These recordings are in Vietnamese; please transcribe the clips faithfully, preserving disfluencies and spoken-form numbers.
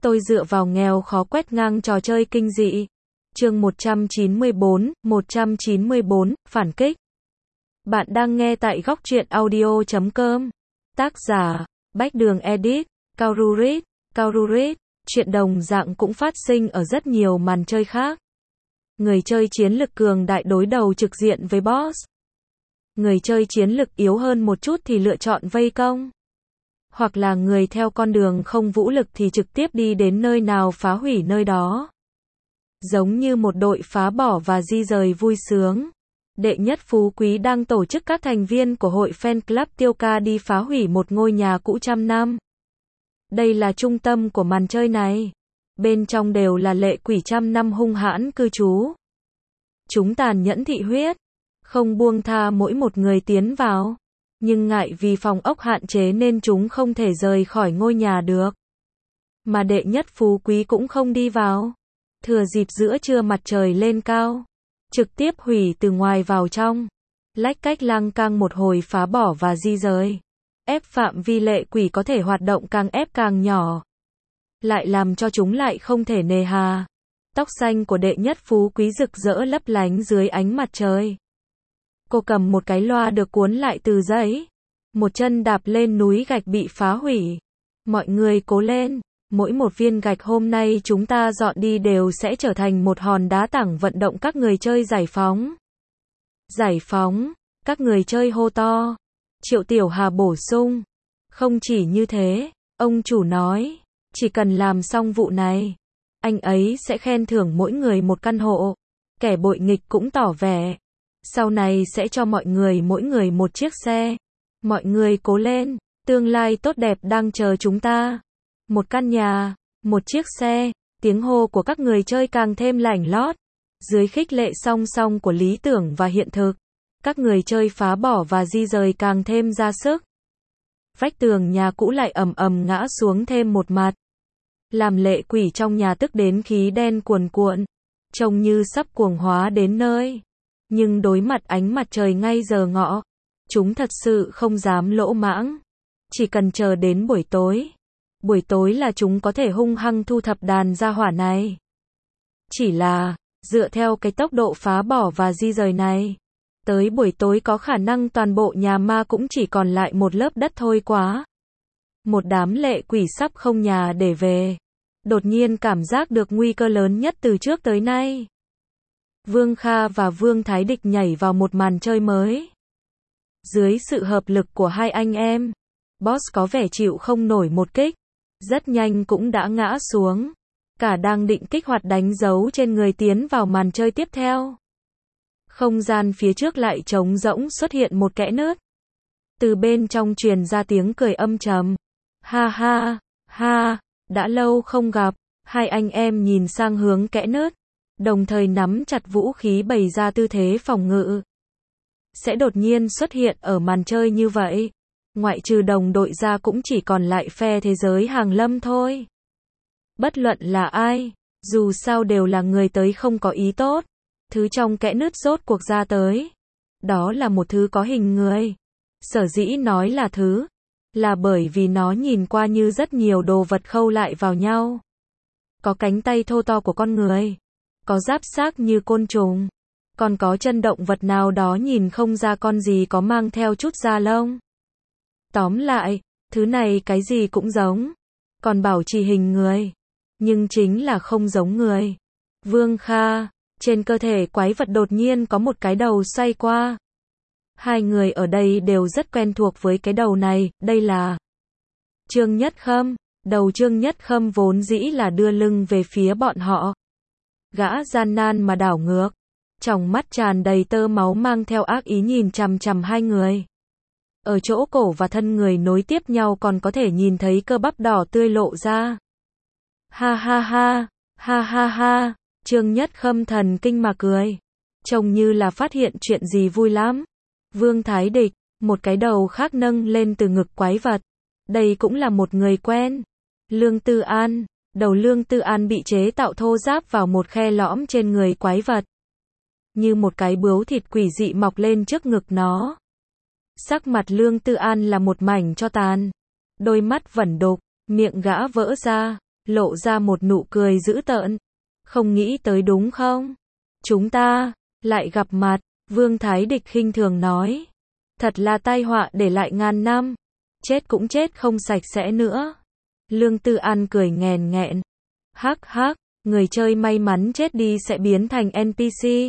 Tôi dựa vào nghèo khó quét ngang trò chơi kinh dị. Chương một trăm chín mươi tư, một trăm chín mươi tư, phản kích. Bạn đang nghe tại góc truyện audio chấm com. Tác giả, Bách Đường Edit, Kaururit, Kaururit. Chuyện đồng dạng cũng phát sinh ở rất nhiều màn chơi khác. Người chơi chiến lực cường đại đối đầu trực diện với boss. Người chơi chiến lực yếu hơn một chút thì lựa chọn vây công. Hoặc là người theo con đường không vũ lực thì trực tiếp đi đến nơi nào phá hủy nơi đó. Giống như một đội phá bỏ và di rời vui sướng. Đệ nhất phú quý đang tổ chức các thành viên của hội fan club Tiêu Ca đi phá hủy một ngôi nhà cũ trăm năm. Đây là trung tâm của màn chơi này. Bên trong đều là lệ quỷ trăm năm hung hãn cư trú. Chúng tàn nhẫn thị huyết, không buông tha mỗi một người tiến vào. Nhưng ngại vì phòng ốc hạn chế nên chúng không thể rời khỏi ngôi nhà được. Mà đệ nhất phú quý cũng không đi vào. Thừa dịp giữa trưa mặt trời lên cao, trực tiếp hủy từ ngoài vào trong. Lách cách lang cang một hồi phá bỏ và di rời. Ép phạm vi lệ quỷ có thể hoạt động càng ép càng nhỏ. Lại làm cho chúng lại không thể nề hà. Tóc xanh của đệ nhất phú quý rực rỡ lấp lánh dưới ánh mặt trời. Cô cầm một cái loa được cuốn lại từ giấy. Một chân đạp lên núi gạch bị phá hủy. Mọi người cố lên. Mỗi một viên gạch hôm nay chúng ta dọn đi đều sẽ trở thành một hòn đá tảng vận động các người chơi giải phóng. Giải phóng. Các người chơi hô to. Triệu Tiểu Hà bổ sung. Không chỉ như thế, ông chủ nói, chỉ cần làm xong vụ này, anh ấy sẽ khen thưởng mỗi người một căn hộ. Kẻ bội nghịch cũng tỏ vẻ. Sau này sẽ cho mọi người mỗi người một chiếc xe. Mọi người cố lên, tương lai tốt đẹp đang chờ chúng ta. Một căn nhà, một chiếc xe, tiếng hô của các người chơi càng thêm lảnh lót. Dưới khích lệ song song của lý tưởng và hiện thực, các người chơi phá bỏ và di rời càng thêm ra sức. Vách tường nhà cũ lại ầm ầm ngã xuống thêm một mặt. Làm lệ quỷ trong nhà tức đến khí đen cuồn cuộn, trông như sắp cuồng hóa đến nơi. Nhưng đối mặt ánh mặt trời ngay giờ ngọ, chúng thật sự không dám lỗ mãng. Chỉ cần chờ đến buổi tối. Buổi tối là chúng có thể hung hăng thu thập đàn gia hỏa này. Chỉ là, dựa theo cái tốc độ phá bỏ và di rời này, tới buổi tối có khả năng toàn bộ nhà ma cũng chỉ còn lại một lớp đất thôi quá. Một đám lệ quỷ sắp không nhà để về. Đột nhiên cảm giác được nguy cơ lớn nhất từ trước tới nay. Vương Kha và Vương Thái Địch nhảy vào một màn chơi mới. Dưới sự hợp lực của hai anh em, boss có vẻ chịu không nổi một kích. Rất nhanh cũng đã ngã xuống. Cả đang định kích hoạt đánh dấu trên người tiến vào màn chơi tiếp theo. Không gian phía trước lại trống rỗng xuất hiện một kẽ nứt. Từ bên trong truyền ra tiếng cười âm trầm. Ha ha, ha, đã lâu không gặp. Hai anh em nhìn sang hướng kẽ nứt, đồng thời nắm chặt vũ khí bày ra tư thế phòng ngự. Sẽ đột nhiên xuất hiện ở màn chơi như vậy. Ngoại trừ đồng đội ra cũng chỉ còn lại phe thế giới hàng lâm thôi. Bất luận là ai, dù sao đều là người tới không có ý tốt. Thứ trong kẽ nứt rốt cuộc ra tới. Đó là một thứ có hình người. Sở dĩ nói là thứ, là bởi vì nó nhìn qua như rất nhiều đồ vật khâu lại vào nhau. Có cánh tay thô to của con người. Có giáp xác như côn trùng. Còn có chân động vật nào đó nhìn không ra con gì có mang theo chút da lông. Tóm lại, thứ này cái gì cũng giống. Còn bảo trì hình người. Nhưng chính là không giống người. Vương Kha, trên cơ thể quái vật đột nhiên có một cái đầu xoay qua. Hai người ở đây đều rất quen thuộc với cái đầu này, đây là Trương Nhất Khâm. Đầu Trương Nhất Khâm vốn dĩ là đưa lưng về phía bọn họ. Gã gian nan mà đảo ngược. Trong mắt tràn đầy tơ máu mang theo ác ý nhìn chằm chằm hai người. Ở chỗ cổ và thân người nối tiếp nhau còn có thể nhìn thấy cơ bắp đỏ tươi lộ ra. Ha ha ha, ha ha ha, Trương Nhất Khâm thần kinh mà cười. Trông như là phát hiện chuyện gì vui lắm. Vương Thái Địch, một cái đầu khác nâng lên từ ngực quái vật. Đây cũng là một người quen. Lương Tư An, đầu Lương Tư An bị chế tạo thô ráp vào một khe lõm trên người quái vật. Như một cái bướu thịt quỷ dị mọc lên trước ngực nó. Sắc mặt Lương Tư An là một mảnh tro tàn. Đôi mắt vẩn đục, miệng gã vỡ ra. lộ ra một nụ cười dữ tợn. Không nghĩ tới đúng không? Chúng ta lại gặp mặt, Vương Thái Địch khinh thường nói. Thật là tai họa để lại ngàn năm. Chết cũng chết không sạch sẽ nữa. Lương Tư An cười nghèn nghẹn. Hắc hắc, người chơi may mắn chết đi sẽ biến thành en pê xê.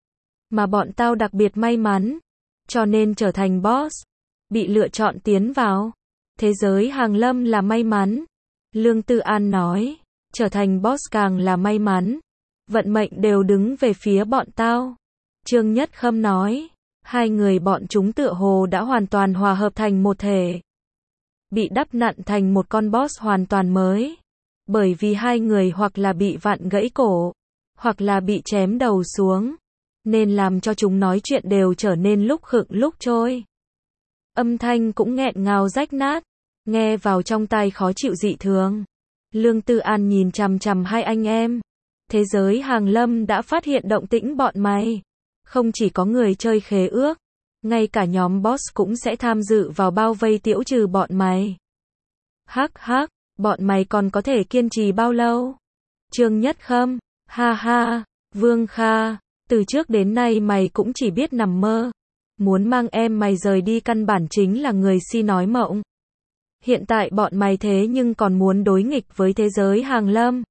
Mà bọn tao đặc biệt may mắn, cho nên trở thành boss, bị lựa chọn tiến vào thế giới hàng lâm là may mắn. Lương Tư An nói, trở thành boss càng là may mắn. Vận mệnh đều đứng về phía bọn tao. Trương Nhất Khâm nói, hai người bọn chúng tựa hồ đã hoàn toàn hòa hợp thành một thể. Bị đắp nặn thành một con boss hoàn toàn mới. Bởi vì hai người hoặc là bị vặn gãy cổ, hoặc là bị chém đầu xuống, nên làm cho chúng nói chuyện đều trở nên lúc khựng lúc trôi. Âm thanh cũng nghẹn ngào rách nát, nghe vào trong tai khó chịu dị thường. Lương Tư An nhìn chằm chằm hai anh em. Thế giới hàng lâm đã phát hiện động tĩnh bọn mày. Không chỉ có người chơi khế ước, ngay cả nhóm boss cũng sẽ tham dự vào bao vây tiễu trừ bọn mày. Hắc hắc, bọn mày còn có thể kiên trì bao lâu? Trương Nhất Khâm, ha ha, Vương Kha, từ trước đến nay mày cũng chỉ biết nằm mơ. Muốn mang em mày rời đi căn bản chính là người si nói mộng. Hiện tại bọn mày thế nhưng còn muốn đối nghịch với thế giới hàng lâm.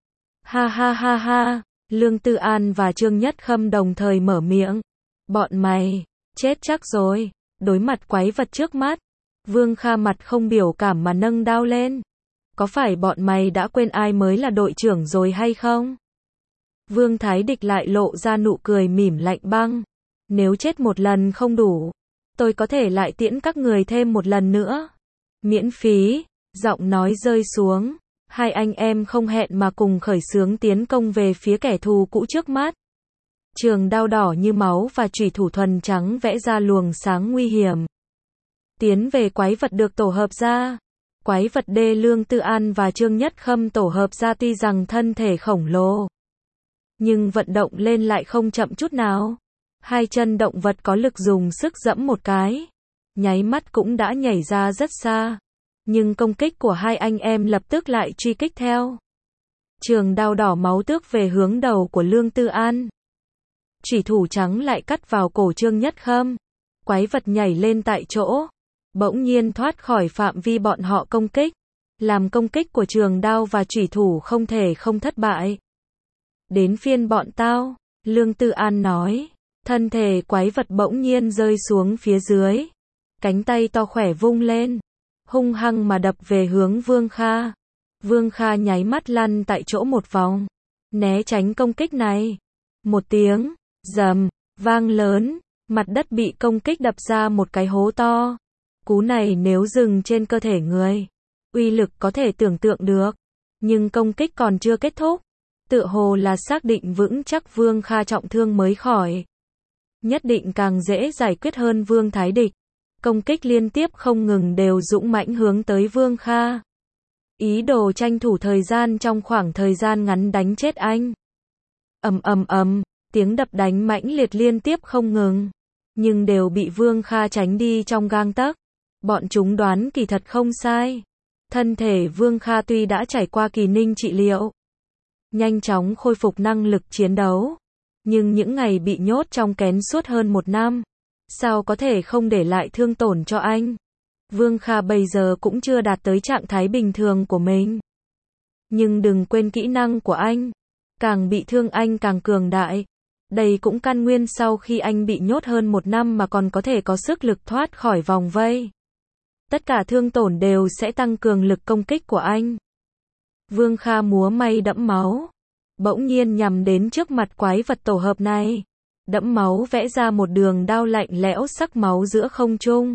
Ha ha ha ha, Lương Tư An và Trương Nhất Khâm đồng thời mở miệng. Bọn mày, chết chắc rồi, đối mặt quái vật trước mắt. Vương Kha mặt không biểu cảm mà nâng đao lên. Có phải bọn mày đã quên ai mới là đội trưởng rồi hay không? Vương Thái Địch lại lộ ra nụ cười mỉm lạnh băng. Nếu chết một lần không đủ, tôi có thể lại tiễn các người thêm một lần nữa. Miễn phí, giọng nói rơi xuống. Hai anh em không hẹn mà cùng khởi xướng tiến công về phía kẻ thù cũ trước mắt. Trường đao đỏ như máu và chủy thủ thuần trắng vẽ ra luồng sáng nguy hiểm. Tiến về quái vật được tổ hợp ra. Quái vật đê Lương Tư An và Trương Nhất Khâm tổ hợp ra tuy rằng thân thể khổng lồ, nhưng vận động lên lại không chậm chút nào. Hai chân động vật có lực dùng sức giẫm một cái, nháy mắt cũng đã nhảy ra rất xa. Nhưng công kích của hai anh em lập tức lại truy kích theo. Trường đao đỏ máu tước về hướng đầu của Lương Tư An. Chủy thủ trắng lại cắt vào cổ Trương Nhất Khâm. Quái vật nhảy lên tại chỗ, bỗng nhiên thoát khỏi phạm vi bọn họ công kích, làm công kích của trường đao và chủy thủ không thể không thất bại. Đến phiên bọn tao, Lương Tư An nói. Thân thể quái vật bỗng nhiên rơi xuống phía dưới. Cánh tay to khỏe vung lên, hung hăng mà đập về hướng Vương Kha. Vương Kha nháy mắt lăn tại chỗ một vòng, né tránh công kích này. Một tiếng rầm vang lớn, mặt đất bị công kích đập ra một cái hố to. Cú này nếu dừng trên cơ thể người, uy lực có thể tưởng tượng được. Nhưng công kích còn chưa kết thúc, tựa hồ là xác định vững chắc Vương Kha trọng thương mới khỏi. Nhất định càng dễ giải quyết hơn Vương Thái Địch. Công kích liên tiếp không ngừng đều dũng mãnh hướng tới Vương Kha. Ý đồ tranh thủ thời gian trong khoảng thời gian ngắn đánh chết anh. Ầm ầm ầm, tiếng đập đánh mãnh liệt liên tiếp không ngừng, nhưng đều bị Vương Kha tránh đi trong gang tấc. Bọn chúng đoán kỳ thật không sai. Thân thể Vương Kha tuy đã trải qua kỳ ninh trị liệu, nhanh chóng khôi phục năng lực chiến đấu, nhưng những ngày bị nhốt trong kén suốt hơn một năm, sao có thể không để lại thương tổn cho anh. Vương Kha bây giờ cũng chưa đạt tới trạng thái bình thường của mình. Nhưng đừng quên kỹ năng của anh, càng bị thương anh càng cường đại. Đây cũng căn nguyên sau khi anh bị nhốt hơn một năm mà còn có thể có sức lực thoát khỏi vòng vây. Tất cả thương tổn đều sẽ tăng cường lực công kích của anh. Vương Kha múa may đẫm máu, bỗng nhiên nhằm đến trước mặt quái vật tổ hợp này. Đẫm máu vẽ ra một đường đao lạnh lẽo sắc máu giữa không trung.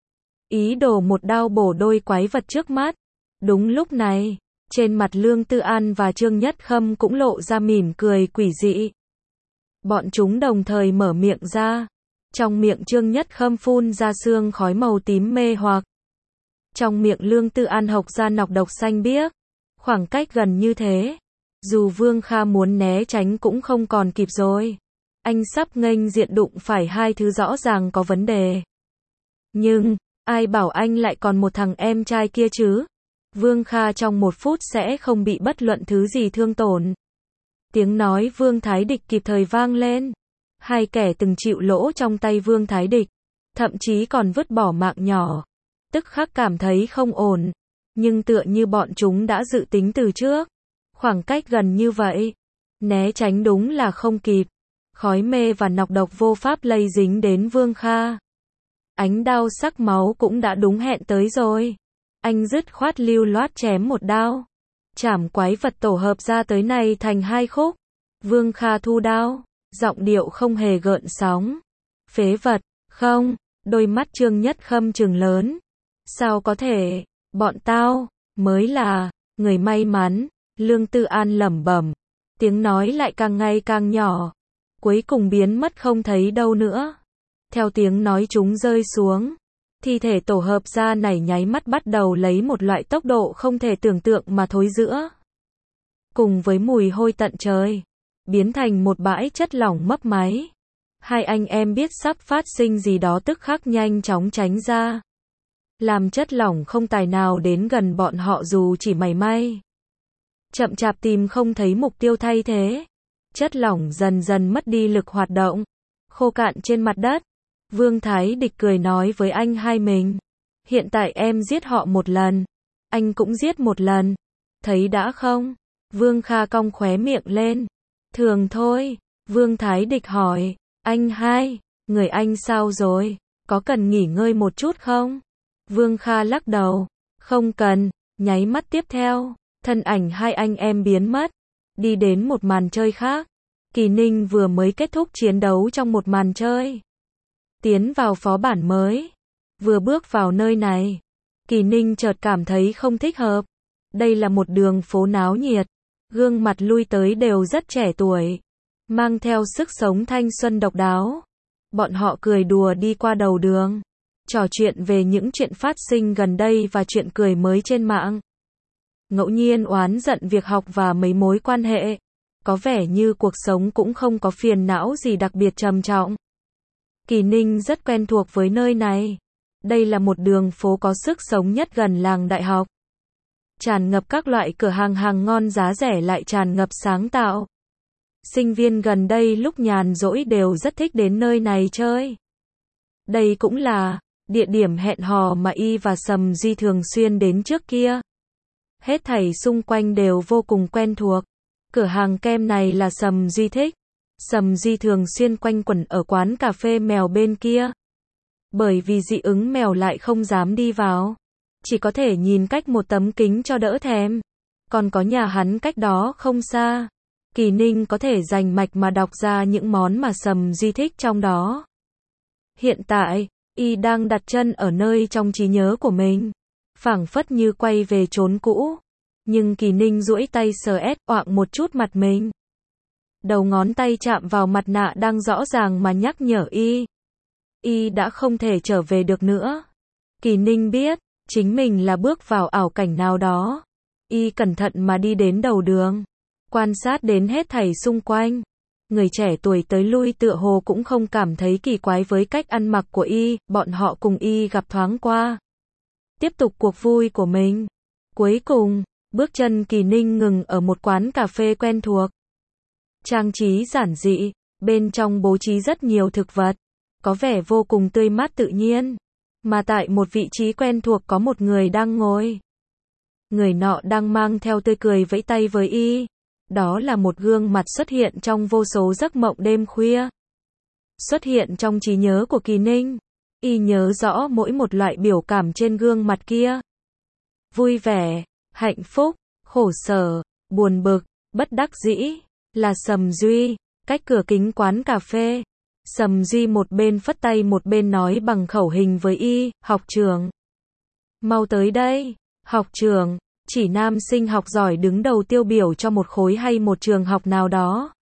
Ý đồ một đao bổ đôi quái vật trước mắt. Đúng lúc này, trên mặt Lương Tư An và Trương Nhất Khâm cũng lộ ra mỉm cười quỷ dị. Bọn chúng đồng thời mở miệng ra. Trong miệng Trương Nhất Khâm phun ra sương khói màu tím mê hoặc. Trong miệng Lương Tư An hộc ra nọc độc xanh biếc. Khoảng cách gần như thế, dù Vương Kha muốn né tránh cũng không còn kịp rồi. Anh sắp nghênh diện đụng phải hai thứ rõ ràng có vấn đề. Nhưng, ai bảo anh lại còn một thằng em trai kia chứ? Vương Kha trong một phút sẽ không bị bất luận thứ gì thương tổn. Tiếng nói Vương Thái Địch kịp thời vang lên. Hai kẻ từng chịu lỗ trong tay Vương Thái Địch, thậm chí còn vứt bỏ mạng nhỏ, tức khắc cảm thấy không ổn, nhưng tựa như bọn chúng đã dự tính từ trước. Khoảng cách gần như vậy, né tránh đúng là không kịp. Khói mê và nọc độc vô pháp lây dính đến Vương Kha. Ánh đao sắc máu cũng đã đúng hẹn tới rồi. Anh dứt khoát lưu loát chém một đao. Chảm quái vật tổ hợp ra tới này thành hai khúc. Vương Kha thu đao, giọng điệu không hề gợn sóng. Phế vật, không, đôi mắt Trương Nhất Khâm trừng lớn. Sao có thể, bọn tao, mới là, người may mắn, Lương Tư An lẩm bẩm. Tiếng nói lại càng ngày càng nhỏ, cuối cùng biến mất không thấy đâu nữa. Theo tiếng nói chúng rơi xuống, thi thể tổ hợp ra này nháy mắt bắt đầu lấy một loại tốc độ không thể tưởng tượng mà thối rữa. Cùng với mùi hôi tận trời, biến thành một bãi chất lỏng mấp máy. Hai anh em biết sắp phát sinh gì đó tức khắc nhanh chóng tránh ra. Làm chất lỏng không tài nào đến gần bọn họ dù chỉ mảy may. Chậm chạp tìm không thấy mục tiêu thay thế. Chất lỏng dần dần mất đi lực hoạt động, khô cạn trên mặt đất. Vương Thái Địch cười nói với anh hai mình. Hiện tại em giết họ một lần, anh cũng giết một lần. Thấy đã không? Vương Kha cong khóe miệng lên. Thường thôi. Vương Thái Địch hỏi. Anh hai, người anh sao rồi? Có cần nghỉ ngơi một chút không? Vương Kha lắc đầu. Không cần. Nháy mắt tiếp theo, thân ảnh hai anh em biến mất, đi đến một màn chơi khác. Kỳ Ninh vừa mới kết thúc chiến đấu trong một màn chơi, tiến vào phó bản mới. Vừa bước vào nơi này, Kỳ Ninh chợt cảm thấy không thích hợp. Đây là một đường phố náo nhiệt, gương mặt lui tới đều rất trẻ tuổi, mang theo sức sống thanh xuân độc đáo. Bọn họ cười đùa đi qua đầu đường, trò chuyện về những chuyện phát sinh gần đây và chuyện cười mới trên mạng. Ngẫu nhiên oán giận việc học và mấy mối quan hệ. Có vẻ như cuộc sống cũng không có phiền não gì đặc biệt trầm trọng. Kỳ Ninh rất quen thuộc với nơi này. Đây là một đường phố có sức sống nhất gần làng đại học. Tràn ngập các loại cửa hàng hàng ngon giá rẻ lại tràn ngập sáng tạo. Sinh viên gần đây lúc nhàn rỗi đều rất thích đến nơi này chơi. Đây cũng là địa điểm hẹn hò mà Y và Sầm Duy thường xuyên đến trước kia. Hết thảy xung quanh đều vô cùng quen thuộc. Cửa hàng kem này là Sầm Duy thích. Sầm Duy thường xuyên quanh quẩn ở quán cà phê mèo bên kia. Bởi vì dị ứng mèo lại không dám đi vào. Chỉ có thể nhìn cách một tấm kính cho đỡ thèm. Còn có nhà hắn cách đó không xa. Kỳ Ninh có thể rành mạch mà đọc ra những món mà Sầm Duy thích trong đó. Hiện tại, Y đang đặt chân ở nơi trong trí nhớ của mình. Phảng phất như quay về chốn cũ. Nhưng Kỳ Ninh duỗi tay sờ ét oạng một chút mặt mình. Đầu ngón tay chạm vào mặt nạ đang rõ ràng mà nhắc nhở Y. Y đã không thể trở về được nữa. Kỳ Ninh biết, chính mình là bước vào ảo cảnh nào đó. Y cẩn thận mà đi đến đầu đường, quan sát đến hết thảy xung quanh. Người trẻ tuổi tới lui tựa hồ cũng không cảm thấy kỳ quái với cách ăn mặc của Y, bọn họ cùng Y gặp thoáng qua. Tiếp tục cuộc vui của mình. Cuối cùng, bước chân Kỳ Ninh ngừng ở một quán cà phê quen thuộc. Trang trí giản dị, bên trong bố trí rất nhiều thực vật, có vẻ vô cùng tươi mát tự nhiên. Mà tại một vị trí quen thuộc có một người đang ngồi. Người nọ đang mang theo tươi cười vẫy tay với Y. Đó là một gương mặt xuất hiện trong vô số giấc mộng đêm khuya. Xuất hiện trong trí nhớ của Kỳ Ninh. Y nhớ rõ mỗi một loại biểu cảm trên gương mặt kia. Vui vẻ, hạnh phúc, khổ sở, buồn bực, bất đắc dĩ, là Sầm Duy. Cách cửa kính quán cà phê, Sầm Duy một bên phất tay một bên nói bằng khẩu hình với Y, học trưởng. Mau tới đây, học trưởng, chỉ nam sinh học giỏi đứng đầu tiêu biểu cho một khối hay một trường học nào đó.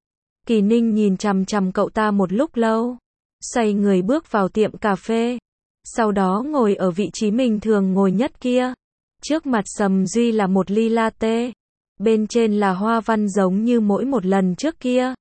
Kỳ Ninh nhìn chằm chằm cậu ta một lúc lâu, xoay người bước vào tiệm cà phê, sau đó ngồi ở vị trí mình thường ngồi nhất kia. Trước mặt Sầm Duy là một ly latte, bên trên là hoa văn giống như mỗi một lần trước kia.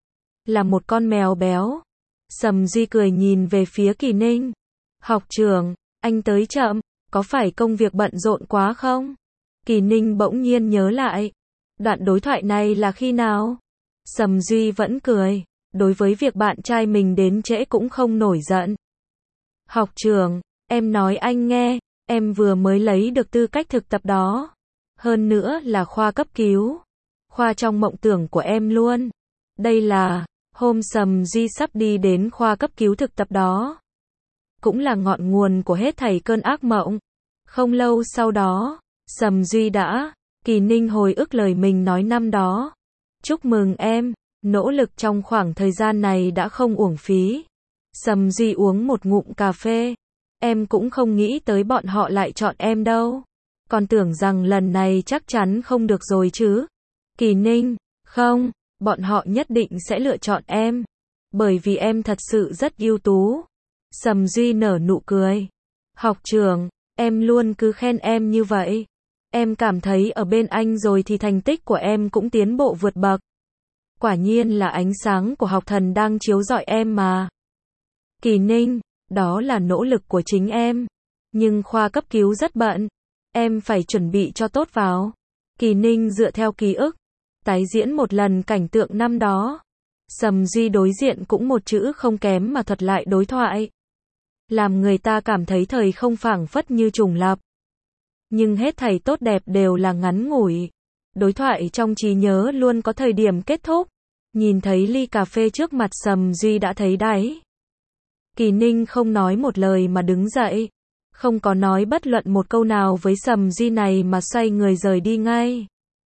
Là một con mèo béo. Sầm Duy cười nhìn về phía Kỳ Ninh. Học trưởng, anh tới chậm, có phải công việc bận rộn quá không? Kỳ Ninh bỗng nhiên nhớ lại. Đoạn đối thoại này là khi nào? Sầm Duy vẫn cười. Đối với việc bạn trai mình đến trễ cũng không nổi giận. Học trưởng, em nói anh nghe, em vừa mới lấy được tư cách thực tập đó. Hơn nữa là khoa cấp cứu. Khoa trong mộng tưởng của em luôn. Đây là, hôm Sầm Duy sắp đi đến khoa cấp cứu thực tập đó. Cũng là ngọn nguồn của hết thảy cơn ác mộng. Không lâu sau đó, Sầm Duy đã, Kỳ Ninh hồi ức lời mình nói năm đó. Chúc mừng em, nỗ lực trong khoảng thời gian này đã không uổng phí. Sầm Duy uống một ngụm cà phê. Em cũng không nghĩ tới bọn họ lại chọn em đâu. Còn tưởng rằng lần này chắc chắn không được rồi chứ. Kỳ Ninh, không, bọn họ nhất định sẽ lựa chọn em. Bởi vì em thật sự rất ưu tú. Sầm Duy nở nụ cười. Học trưởng, em luôn cứ khen em như vậy. Em cảm thấy ở bên anh rồi thì thành tích của em cũng tiến bộ vượt bậc. Quả nhiên là ánh sáng của học thần đang chiếu rọi em mà. Kỳ Ninh, đó là nỗ lực của chính em. Nhưng khoa cấp cứu rất bận. Em phải chuẩn bị cho tốt vào. Kỳ Ninh dựa theo ký ức. Tái diễn một lần cảnh tượng năm đó. Sầm Duy đối diện cũng một chữ không kém mà thuật lại đối thoại. Làm người ta cảm thấy thời không phảng phất như trùng lập. Nhưng hết thảy tốt đẹp đều là ngắn ngủi. Đối thoại trong trí nhớ luôn có thời điểm kết thúc. Nhìn thấy ly cà phê trước mặt Sầm Duy đã thấy đáy. Kỳ Ninh không nói một lời mà đứng dậy. Không có nói bất luận một câu nào với Sầm Duy này mà xoay người rời đi ngay.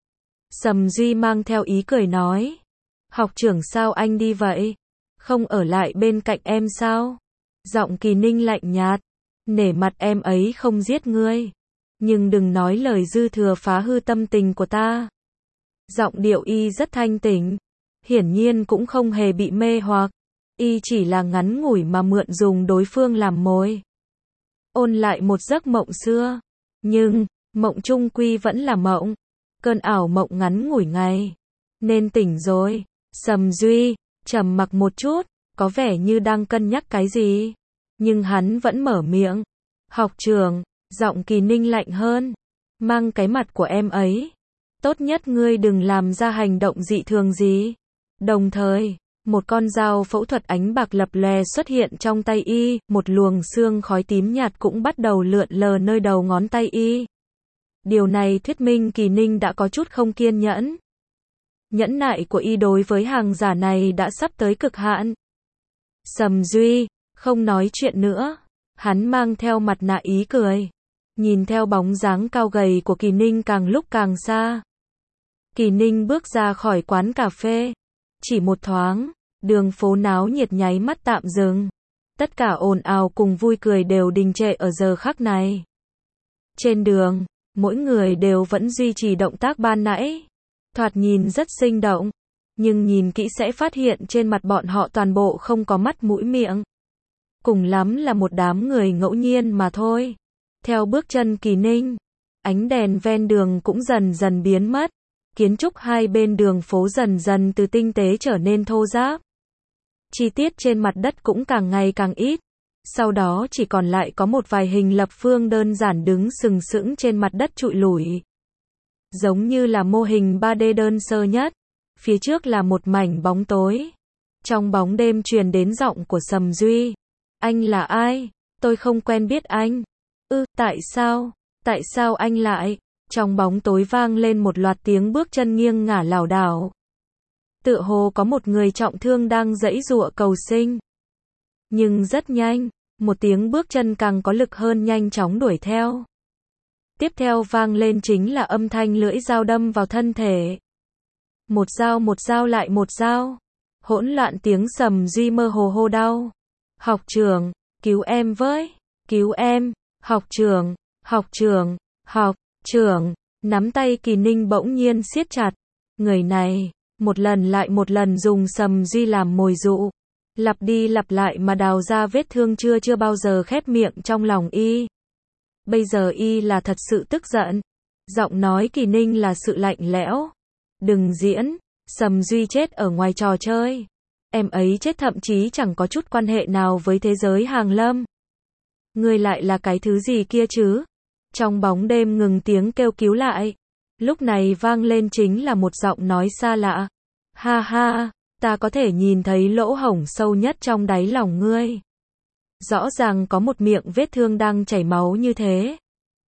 Sầm Duy mang theo ý cười nói. Học trưởng sao anh đi vậy? Không ở lại bên cạnh em sao? Giọng Kỳ Ninh lạnh nhạt. Nể mặt em ấy không giết ngươi. Nhưng đừng nói lời dư thừa phá hư tâm tình của ta. Giọng điệu y rất thanh tịnh. Hiển nhiên cũng không hề bị mê hoặc. Y chỉ là ngắn ngủi mà mượn dùng đối phương làm mồi. Ôn lại một giấc mộng xưa. Nhưng, mộng chung quy vẫn là mộng. Cơn ảo mộng ngắn ngủi ngày. Nên tỉnh rồi. Sầm Duy, trầm mặc một chút, có vẻ như đang cân nhắc cái gì. Nhưng hắn vẫn mở miệng. Học trưởng, giọng Kỳ Ninh lạnh hơn. Mang cái mặt của em ấy. Tốt nhất ngươi đừng làm ra hành động dị thường gì. Đồng thời, một con dao phẫu thuật ánh bạc lập lòe xuất hiện trong tay y, một luồng sương khói tím nhạt cũng bắt đầu lượn lờ nơi đầu ngón tay y. Điều này thuyết minh Kỳ Ninh đã có chút không kiên nhẫn. Nhẫn nại của y đối với hàng giả này đã sắp tới cực hạn. Sầm Duy, không nói chuyện nữa. Hắn mang theo mặt nạ ý cười. Nhìn theo bóng dáng cao gầy của Kỳ Ninh càng lúc càng xa. Kỳ Ninh bước ra khỏi quán cà phê. Chỉ một thoáng, đường phố náo nhiệt nháy mắt tạm dừng. Tất cả ồn ào cùng vui cười đều đình trệ ở giờ khắc này. Trên đường, mỗi người đều vẫn duy trì động tác ban nãy. Thoạt nhìn rất sinh động. Nhưng nhìn kỹ sẽ phát hiện trên mặt bọn họ toàn bộ không có mắt mũi miệng. Cùng lắm là một đám người ngẫu nhiên mà thôi. Theo bước chân Kỳ Ninh, ánh đèn ven đường cũng dần dần biến mất. Kiến trúc hai bên đường phố dần dần từ tinh tế trở nên thô ráp. Chi tiết trên mặt đất cũng càng ngày càng ít. Sau đó chỉ còn lại có một vài hình lập phương đơn giản đứng sừng sững trên mặt đất trụi lủi. Giống như là mô hình ba D đơn sơ nhất. Phía trước là một mảnh bóng tối. Trong bóng đêm truyền đến giọng của Sầm Duy. Anh là ai? Tôi không quen biết anh. Ư, tại sao? Tại sao anh lại? Trong bóng tối vang lên một loạt tiếng bước chân nghiêng ngả lảo đảo. Tựa hồ có một người trọng thương đang giãy giụa cầu sinh. Nhưng rất nhanh, một tiếng bước chân càng có lực hơn nhanh chóng đuổi theo. Tiếp theo vang lên chính là âm thanh lưỡi dao đâm vào thân thể. Một dao một dao lại một dao. Hỗn loạn tiếng Sầm Duy mơ hồ hô đau. Học trưởng, cứu em với, cứu em, học trưởng, học trưởng, học trưởng. Nắm tay Kỳ Ninh bỗng nhiên siết chặt. Người này, một lần lại một lần dùng Sầm Duy làm mồi dụ. Lặp đi lặp lại mà đào ra vết thương chưa chưa bao giờ khép miệng trong lòng y. Bây giờ y là thật sự tức giận. Giọng nói Kỳ Ninh là sự lạnh lẽo. Đừng diễn, Sầm Duy chết ở ngoài trò chơi. Em ấy chết thậm chí chẳng có chút quan hệ nào với thế giới hàng lâm. Ngươi lại là cái thứ gì kia chứ? Trong bóng đêm ngừng tiếng kêu cứu lại. Lúc này vang lên chính là một giọng nói xa lạ. Ha ha, ta có thể nhìn thấy lỗ hổng sâu nhất trong đáy lòng ngươi. Rõ ràng có một miệng vết thương đang chảy máu như thế.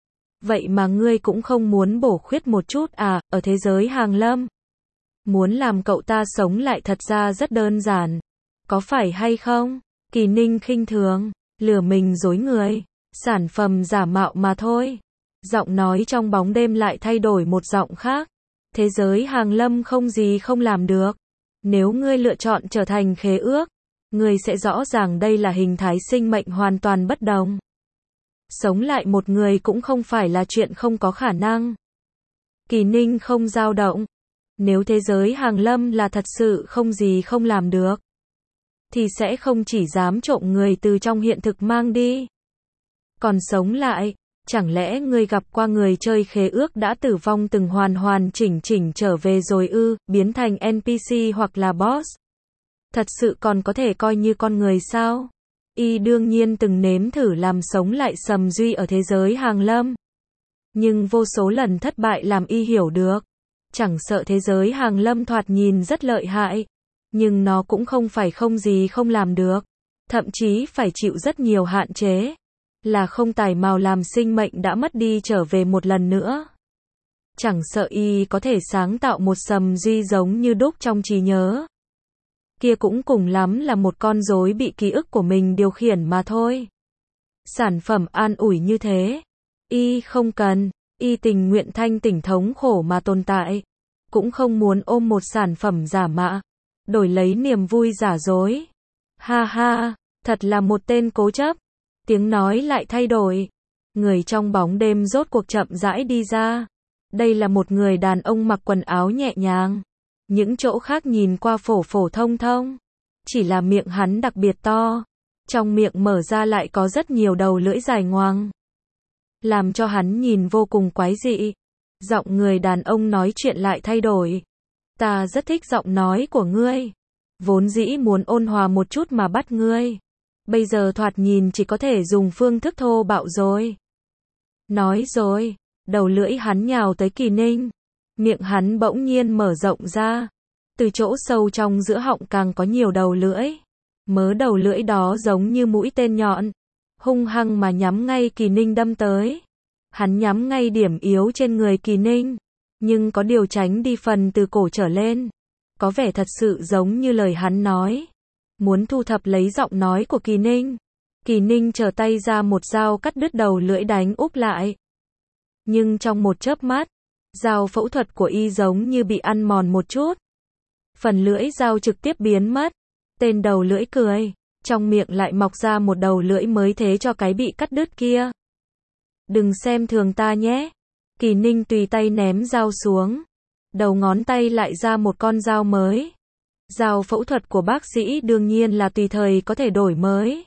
Vậy mà ngươi cũng không muốn bổ khuyết một chút à, ở thế giới hàng lâm. Muốn làm cậu ta sống lại thật ra rất đơn giản. Có phải hay không? Kỳ Ninh khinh thường, lừa mình dối người. Sản phẩm giả mạo mà thôi. Giọng nói trong bóng đêm lại thay đổi một giọng khác. Thế giới hàng lâm không gì không làm được. Nếu ngươi lựa chọn trở thành khế ước, ngươi sẽ rõ ràng đây là hình thái sinh mệnh hoàn toàn bất đồng. Sống lại một người cũng không phải là chuyện không có khả năng. Kỳ Ninh không dao động. Nếu thế giới hàng lâm là thật sự không gì không làm được, thì sẽ không chỉ dám trộm người từ trong hiện thực mang đi. Còn sống lại, chẳng lẽ ngươi gặp qua người chơi khế ước đã tử vong từng hoàn hoàn chỉnh chỉnh trở về rồi ư, biến thành en pê xê hoặc là boss? Thật sự còn có thể coi như con người sao? Y đương nhiên từng nếm thử làm sống lại Sầm Duy ở thế giới hàng lâm. Nhưng vô số lần thất bại làm Y hiểu được. Chẳng sợ thế giới hàng lâm thoạt nhìn rất lợi hại, nhưng nó cũng không phải không gì không làm được. Thậm chí phải chịu rất nhiều hạn chế. Là không tài mào làm sinh mệnh đã mất đi trở về một lần nữa. Chẳng sợ Y có thể sáng tạo một Sầm Duy giống như đúc trong trí nhớ. Kia cũng cùng lắm là một con rối bị ký ức của mình điều khiển mà thôi. Sản phẩm an ủi như thế, Y không cần. Y tình nguyện thanh tỉnh thống khổ mà tồn tại. Cũng không muốn ôm một sản phẩm giả mạ, đổi lấy niềm vui giả dối. Ha ha, thật là một tên cố chấp. Tiếng nói lại thay đổi. Người trong bóng đêm rốt cuộc chậm rãi đi ra. Đây là một người đàn ông mặc quần áo nhẹ nhàng. Những chỗ khác nhìn qua phổ phổ thông thông. Chỉ là miệng hắn đặc biệt to. Trong miệng mở ra lại có rất nhiều đầu lưỡi dài ngoằng. Làm cho hắn nhìn vô cùng quái dị. Giọng người đàn ông nói chuyện lại thay đổi. Ta rất thích giọng nói của ngươi. Vốn dĩ muốn ôn hòa một chút mà bắt ngươi. Bây giờ thoạt nhìn chỉ có thể dùng phương thức thô bạo rồi. Nói rồi, đầu lưỡi hắn nhào tới Kỳ Ninh. Miệng hắn bỗng nhiên mở rộng ra. Từ chỗ sâu trong giữa họng càng có nhiều đầu lưỡi. Mớ đầu lưỡi đó giống như mũi tên nhọn. Hung hăng mà nhắm ngay Kỳ Ninh đâm tới. Hắn nhắm ngay điểm yếu trên người Kỳ Ninh. Nhưng có điều tránh đi phần từ cổ trở lên. Có vẻ thật sự giống như lời hắn nói. Muốn thu thập lấy giọng nói của Kỳ Ninh. Kỳ Ninh trở tay ra một dao cắt đứt đầu lưỡi đánh úp lại. Nhưng trong một chớp mắt, dao phẫu thuật của Y giống như bị ăn mòn một chút. Phần lưỡi dao trực tiếp biến mất. Tên đầu lưỡi cười. Trong miệng lại mọc ra một đầu lưỡi mới thế cho cái bị cắt đứt kia. Đừng xem thường ta nhé. Kỳ Ninh tùy tay ném dao xuống. Đầu ngón tay lại ra một con dao mới. Dao phẫu thuật của bác sĩ đương nhiên là tùy thời có thể đổi mới.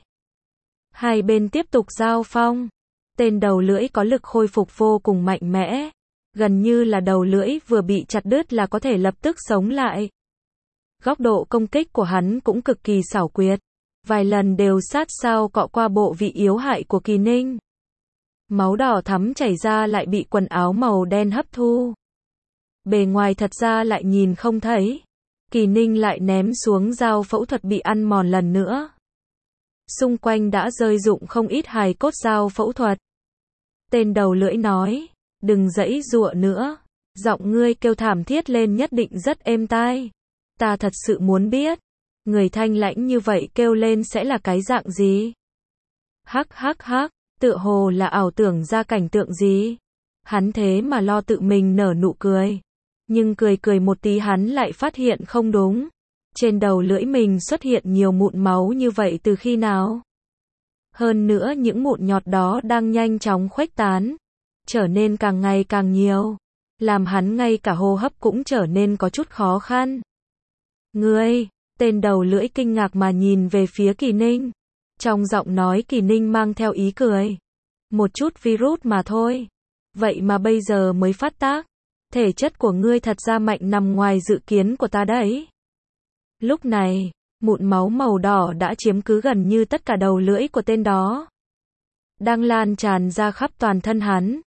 Hai bên tiếp tục giao phong. Tên đầu lưỡi có lực khôi phục vô cùng mạnh mẽ. Gần như là đầu lưỡi vừa bị chặt đứt là có thể lập tức sống lại. Góc độ công kích của hắn cũng cực kỳ xảo quyệt. Vài lần đều sát sao cọ qua bộ vị yếu hại của Kỳ Ninh. Máu đỏ thắm chảy ra lại bị quần áo màu đen hấp thu. Bề ngoài thật ra lại nhìn không thấy. Kỳ Ninh lại ném xuống dao phẫu thuật bị ăn mòn lần nữa. Xung quanh đã rơi rụng không ít hài cốt dao phẫu thuật. Tên đầu lưỡi nói, đừng giãy giụa nữa. Giọng ngươi kêu thảm thiết lên nhất định rất êm tai. Ta thật sự muốn biết. Người thanh lãnh như vậy kêu lên sẽ là cái dạng gì? Hắc hắc hắc, tựa hồ là ảo tưởng ra cảnh tượng gì? Hắn thế mà lo tự mình nở nụ cười. Nhưng cười cười một tí hắn lại phát hiện không đúng. Trên đầu lưỡi mình xuất hiện nhiều mụn máu như vậy từ khi nào? Hơn nữa những mụn nhọt đó đang nhanh chóng khuếch tán. Trở nên càng ngày càng nhiều. Làm hắn ngay cả hô hấp cũng trở nên có chút khó khăn. Ngươi, tên đầu lưỡi kinh ngạc mà nhìn về phía Kỳ Ninh. Trong giọng nói Kỳ Ninh mang theo ý cười. Một chút virus mà thôi. Vậy mà bây giờ mới phát tác. Thể chất của ngươi thật ra mạnh nằm ngoài dự kiến của ta đấy. Lúc này, mụn máu màu đỏ đã chiếm cứ gần như tất cả đầu lưỡi của tên đó. Đang lan tràn ra khắp toàn thân hắn.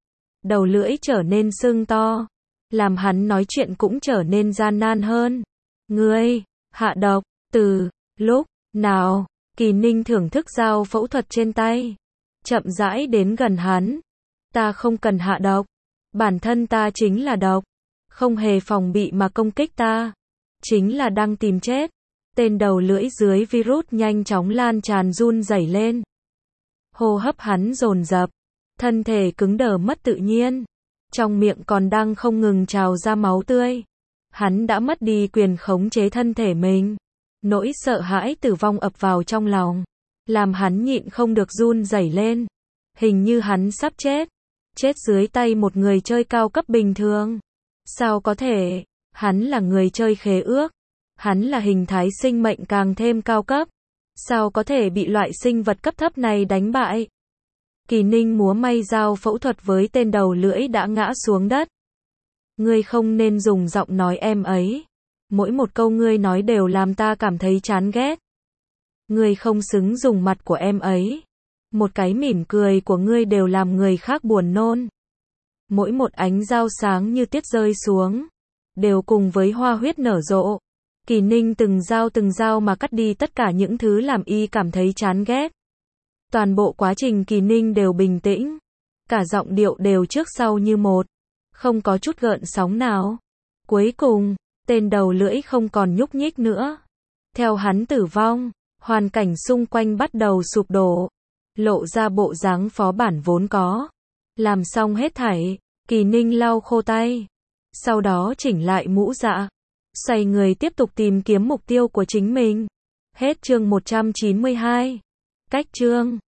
đầu lưỡi trở nên sưng to, làm hắn nói chuyện cũng trở nên gian nan hơn. Ngươi, hạ độc, từ lúc nào? Kỳ Ninh thưởng thức dao phẫu thuật trên tay, chậm rãi đến gần hắn. Ta không cần hạ độc, bản thân ta chính là độc, không hề phòng bị mà công kích ta, chính là đang tìm chết. Tên đầu lưỡi dưới virus nhanh chóng lan tràn run rẩy lên. Hô hấp hắn dồn dập, thân thể cứng đờ mất tự nhiên, trong miệng còn đang không ngừng trào ra máu tươi. Hắn đã mất đi quyền khống chế thân thể mình. Nỗi sợ hãi tử vong ập vào trong lòng, làm hắn nhịn không được run rẩy lên. Hình như hắn sắp chết, chết dưới tay một người chơi cao cấp bình thường. Sao có thể? Hắn là người chơi khế ước, hắn là hình thái sinh mệnh càng thêm cao cấp. Sao có thể bị loại sinh vật cấp thấp này đánh bại? Kỳ Ninh múa may dao phẫu thuật với tên đầu lưỡi đã ngã xuống đất. Ngươi không nên dùng giọng nói em ấy. Mỗi một câu ngươi nói đều làm ta cảm thấy chán ghét. Ngươi không xứng dùng mặt của em ấy. Một cái mỉm cười của ngươi đều làm người khác buồn nôn. Mỗi một ánh dao sáng như tiết rơi xuống, đều cùng với hoa huyết nở rộ. Kỳ Ninh từng dao từng dao mà cắt đi tất cả những thứ làm y cảm thấy chán ghét. Toàn bộ quá trình Kỳ Ninh đều bình tĩnh, cả giọng điệu đều trước sau như một, không có chút gợn sóng nào. Cuối cùng, tên đầu lưỡi không còn nhúc nhích nữa. Theo hắn tử vong, hoàn cảnh xung quanh bắt đầu sụp đổ, lộ ra bộ dáng phó bản vốn có. Làm xong hết thảy, Kỳ Ninh lau khô tay, sau đó chỉnh lại mũ dạ, xoay người tiếp tục tìm kiếm mục tiêu của chính mình. Hết chương một trăm chín mươi hai. Cách chương